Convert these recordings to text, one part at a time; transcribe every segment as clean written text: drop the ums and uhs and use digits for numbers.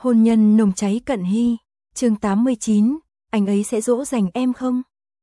Hôn nhân nồng cháy cận hy, chương 89, anh ấy sẽ dỗ dành em không?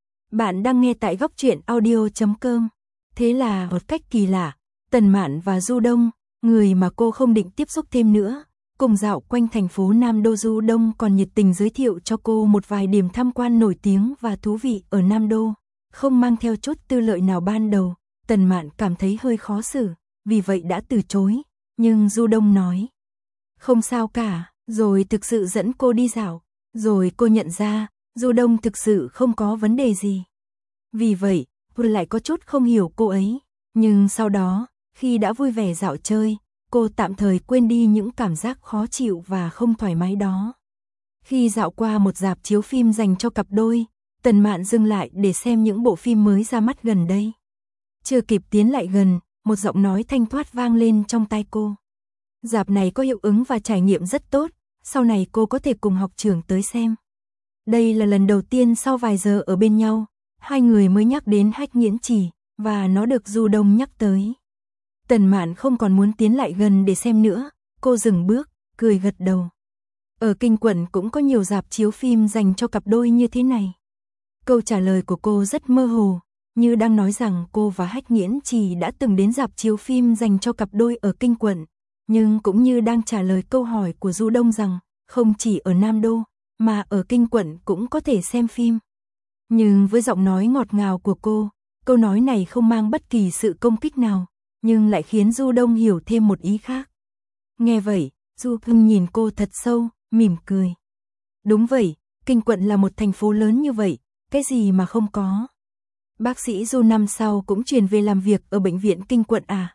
Bạn đang nghe tại góc truyện audio.com. Thế là một cách kỳ lạ, Tần Mạn và Du Đông, người mà cô không định tiếp xúc thêm nữa, cùng dạo quanh thành phố Nam Đô. Du Đông còn nhiệt tình giới thiệu cho cô một vài điểm tham quan nổi tiếng và thú vị ở Nam Đô, không mang theo chút tư lợi nào. Ban đầu, Tần Mạn cảm thấy hơi khó xử, vì vậy đã từ chối, nhưng Du Đông nói không sao cả, rồi thực sự dẫn cô đi dạo, rồi cô nhận ra, Du Đông thực sự không có vấn đề gì. Vì vậy, cô lại có chút không hiểu cô ấy, nhưng sau đó, khi đã vui vẻ dạo chơi, cô tạm thời quên đi những cảm giác khó chịu và không thoải mái đó. Khi dạo qua một rạp chiếu phim dành cho cặp đôi, Tần Mạn dừng lại để xem những bộ phim mới ra mắt gần đây. Chưa kịp tiến lại gần, một giọng nói thanh thoát vang lên trong tai cô. Rạp này có hiệu ứng và trải nghiệm rất tốt, sau này cô có thể cùng học trưởng tới xem. Đây là lần đầu tiên sau vài giờ ở bên nhau, hai người mới nhắc đến Hách Nghiễn Trì, và nó được Du Đông nhắc tới. Tần Mạn không còn muốn tiến lại gần để xem nữa, cô dừng bước, cười gật đầu. Ở Kinh Quận cũng có nhiều rạp chiếu phim dành cho cặp đôi như thế này. Câu trả lời của cô rất mơ hồ, như đang nói rằng cô và Hách Nghiễn Trì đã từng đến rạp chiếu phim dành cho cặp đôi ở Kinh Quận, nhưng cũng như đang trả lời câu hỏi của Du Đông rằng, không chỉ ở Nam Đô, mà ở Kinh Quận cũng có thể xem phim. Nhưng với giọng nói ngọt ngào của cô, câu nói này không mang bất kỳ sự công kích nào, nhưng lại khiến Du Đông hiểu thêm một ý khác. Nghe vậy, Du Đông nhìn cô thật sâu, mỉm cười. Đúng vậy, Kinh Quận là một thành phố lớn như vậy, cái gì mà không có. Bác sĩ Du năm sau cũng chuyển về làm việc ở bệnh viện Kinh Quận à?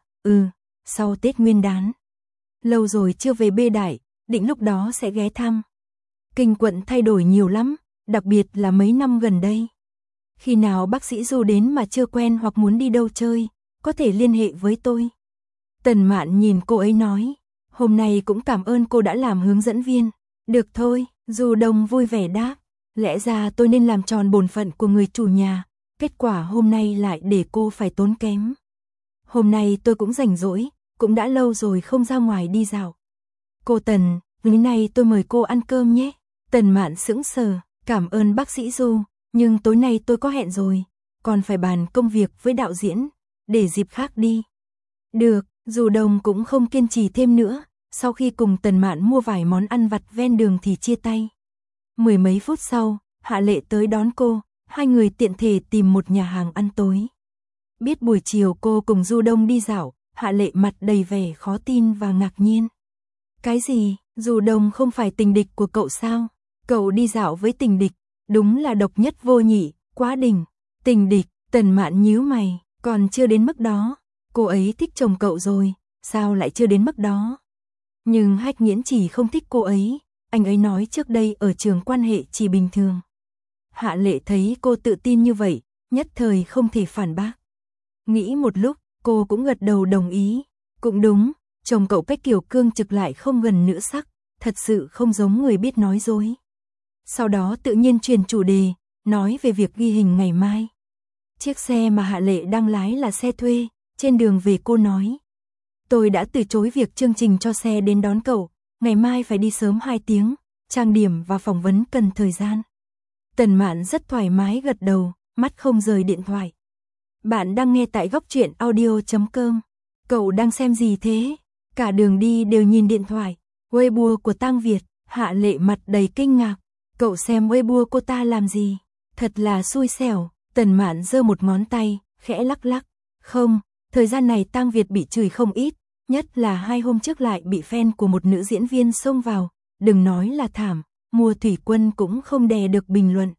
Sau Tết Nguyên đán. Lâu rồi chưa về Bê Đại, định lúc đó sẽ ghé thăm. Kinh Quận thay đổi nhiều lắm, đặc biệt là mấy năm gần đây. Khi nào bác sĩ Du đến mà chưa quen hoặc muốn đi đâu chơi, có thể liên hệ với tôi. Tần Mạn nhìn cô ấy nói, hôm nay cũng cảm ơn cô đã làm hướng dẫn viên. Được thôi, Du Đông vui vẻ đáp, lẽ ra tôi nên làm tròn bổn phận của người chủ nhà, kết quả hôm nay lại để cô phải tốn kém. Hôm nay tôi cũng rảnh rỗi, cũng đã lâu rồi không ra ngoài đi dạo. Cô Tần, tối nay tôi mời cô ăn cơm nhé. Tần Mạn sững sờ, cảm ơn bác sĩ Du, nhưng tối nay tôi có hẹn rồi, còn phải bàn công việc với đạo diễn, để dịp khác đi. Được, Du Đông cũng không kiên trì thêm nữa, sau khi cùng Tần Mạn mua vài món ăn vặt ven đường thì chia tay. Mười mấy phút sau, Hạ Lệ tới đón cô, hai người tiện thể tìm một nhà hàng ăn tối. Biết buổi chiều cô cùng Du Đông đi dạo, Hạ Lệ mặt đầy vẻ khó tin và ngạc nhiên. Cái gì, Du Đông không phải tình địch của cậu sao? Cậu đi dạo với tình địch, đúng là độc nhất vô nhị, quá đỉnh. Tình địch, Tần Mạn nhíu mày, còn chưa đến mức đó. Cô ấy thích chồng cậu rồi, sao lại chưa đến mức đó? Nhưng Hách Nghiễn Trì không thích cô ấy, anh ấy nói trước đây ở trường quan hệ chỉ bình thường. Hạ Lệ thấy cô tự tin như vậy, nhất thời không thể phản bác. Nghĩ một lúc, cô cũng gật đầu đồng ý. Cũng đúng, chồng cậu cách kiểu cương trực lại không gần nữ sắc, thật sự không giống người biết nói dối. Sau đó tự nhiên chuyển chủ đề, nói về việc ghi hình ngày mai. Chiếc xe mà Hạ Lệ đang lái là xe thuê, trên đường về cô nói. Tôi đã từ chối việc chương trình cho xe đến đón cậu, ngày mai phải đi sớm 2 tiếng, trang điểm và phỏng vấn cần thời gian. Tần Mạn rất thoải mái gật đầu, mắt không rời điện thoại. Bạn đang nghe tại góc truyện audio.com. Cậu đang xem gì thế? Cả đường đi đều nhìn điện thoại. Weibo của Tang Việt. Hạ Lệ mặt đầy kinh ngạc. Cậu xem Weibo cô ta làm gì? Thật là xui xẻo. Tần Mạn giơ một ngón tay, khẽ lắc lắc. Không, thời gian này Tang Việt bị chửi không ít, nhất là 2 hôm trước lại bị fan của một nữ diễn viên xông vào. Đừng nói là thảm, Mùa Thủy Quân cũng không đè được bình luận.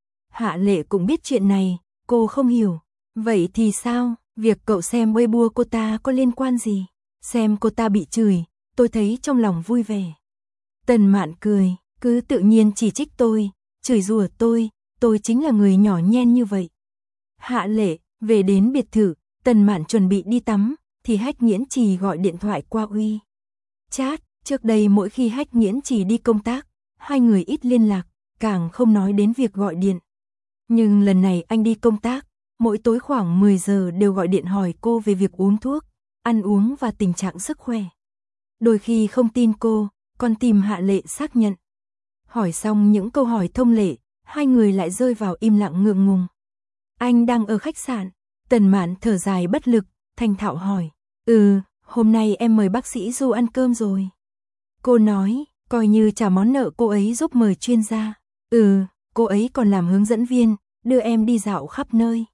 Hạ Lệ cũng biết chuyện này, cô không hiểu. Vậy thì sao, việc cậu xem Weibo cô ta có liên quan gì? Xem cô ta bị chửi, tôi thấy trong lòng vui vẻ. Tần Mạn cười, cứ tự nhiên chỉ trích tôi, chửi rủa tôi chính là người nhỏ nhen như vậy. Hạ Lệ, về đến biệt thự, Tần Mạn chuẩn bị đi tắm, thì Hách Nghiễn Trì gọi điện thoại qua WeChat. Trước đây mỗi khi Hách Nghiễn Trì đi công tác, hai người ít liên lạc, càng không nói đến việc gọi điện. Nhưng lần này anh đi công tác, mỗi tối khoảng 10 giờ đều gọi điện hỏi cô về việc uống thuốc, ăn uống và tình trạng sức khỏe. Đôi khi không tin cô, còn tìm Hạ Lệ xác nhận. Hỏi xong những câu hỏi thông lệ, hai người lại rơi vào im lặng ngượng ngùng. Anh đang ở khách sạn. Tần Mạn thở dài bất lực, thành thạo hỏi. Hôm nay em mời bác sĩ Du ăn cơm rồi. Cô nói, coi như trả món nợ cô ấy giúp mời chuyên gia. Cô ấy còn làm hướng dẫn viên, đưa em đi dạo khắp nơi.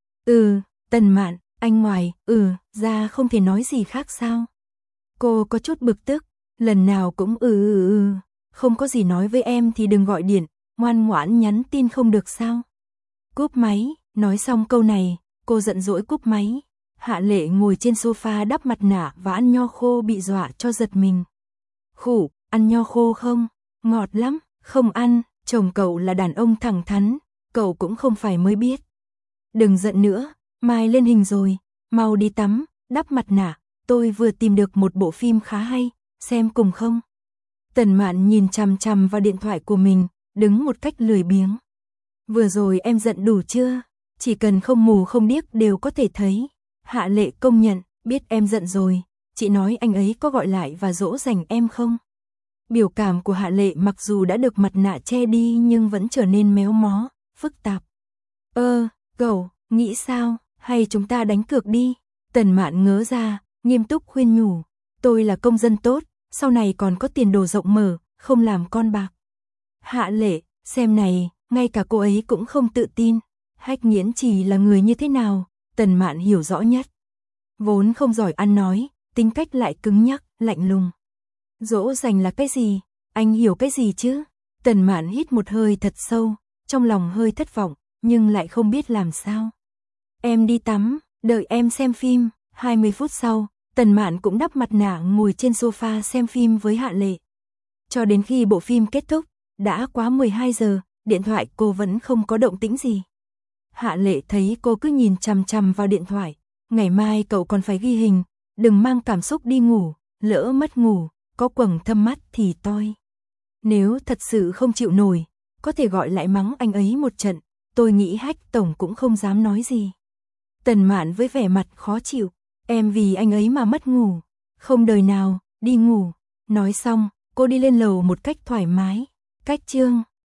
Tần Mạn, anh ngoài, ra không thể nói gì khác sao? Cô có chút bực tức, lần nào cũng không có gì nói với em thì đừng gọi điện, ngoan ngoãn nhắn tin không được sao? Cúp máy, nói xong câu này, cô giận dỗi cúp máy. Hạ Lệ ngồi trên sofa đắp mặt nạ và ăn nho khô bị dọa cho giật mình. Khủ, ăn nho khô không? Ngọt lắm, không ăn, chồng cậu là đàn ông thẳng thắn, cậu cũng không phải mới biết. Đừng giận nữa, mai lên hình rồi, mau đi tắm, đắp mặt nạ, tôi vừa tìm được một bộ phim khá hay, xem cùng không? Tần Mạn nhìn chằm chằm vào điện thoại của mình, đứng một cách lười biếng. Vừa rồi em giận đủ chưa? Chỉ cần không mù không điếc đều có thể thấy. Hạ Lệ công nhận, biết em giận rồi, chị nói anh ấy có gọi lại và dỗ dành em không? Biểu cảm của Hạ Lệ mặc dù đã được mặt nạ che đi nhưng vẫn trở nên méo mó, phức tạp. Cậu, nghĩ sao, hay chúng ta đánh cược đi? Tần Mạn ngớ ra, nghiêm túc khuyên nhủ. Tôi là công dân tốt, sau này còn có tiền đồ rộng mở, không làm con bạc. Hạ Lệ, xem này, ngay cả cô ấy cũng không tự tin. Hách Nghiễn Trì là người như thế nào, Tần Mạn hiểu rõ nhất. Vốn không giỏi ăn nói, tính cách lại cứng nhắc, lạnh lùng. Dỗ dành là cái gì? Anh hiểu cái gì chứ? Tần Mạn hít một hơi thật sâu, trong lòng hơi thất vọng, nhưng lại không biết làm sao. Em đi tắm, đợi em xem phim. 20 phút sau, Tần Mạn cũng đắp mặt nạ ngồi trên sofa xem phim với Hạ Lệ. Cho đến khi bộ phim kết thúc, đã quá 12 giờ, điện thoại cô vẫn không có động tĩnh gì. Hạ Lệ thấy cô cứ nhìn chằm chằm vào điện thoại. Ngày mai cậu còn phải ghi hình, đừng mang cảm xúc đi ngủ, lỡ mất ngủ, có quầng thâm mắt thì toi. Nếu thật sự không chịu nổi, có thể gọi lại mắng anh ấy một trận, tôi nghĩ Hách tổng cũng không dám nói gì. Tần Mạn với vẻ mặt khó chịu, em vì anh ấy mà mất ngủ, không đời nào, đi ngủ. Nói xong, cô đi lên lầu một cách thoải mái. Cách chương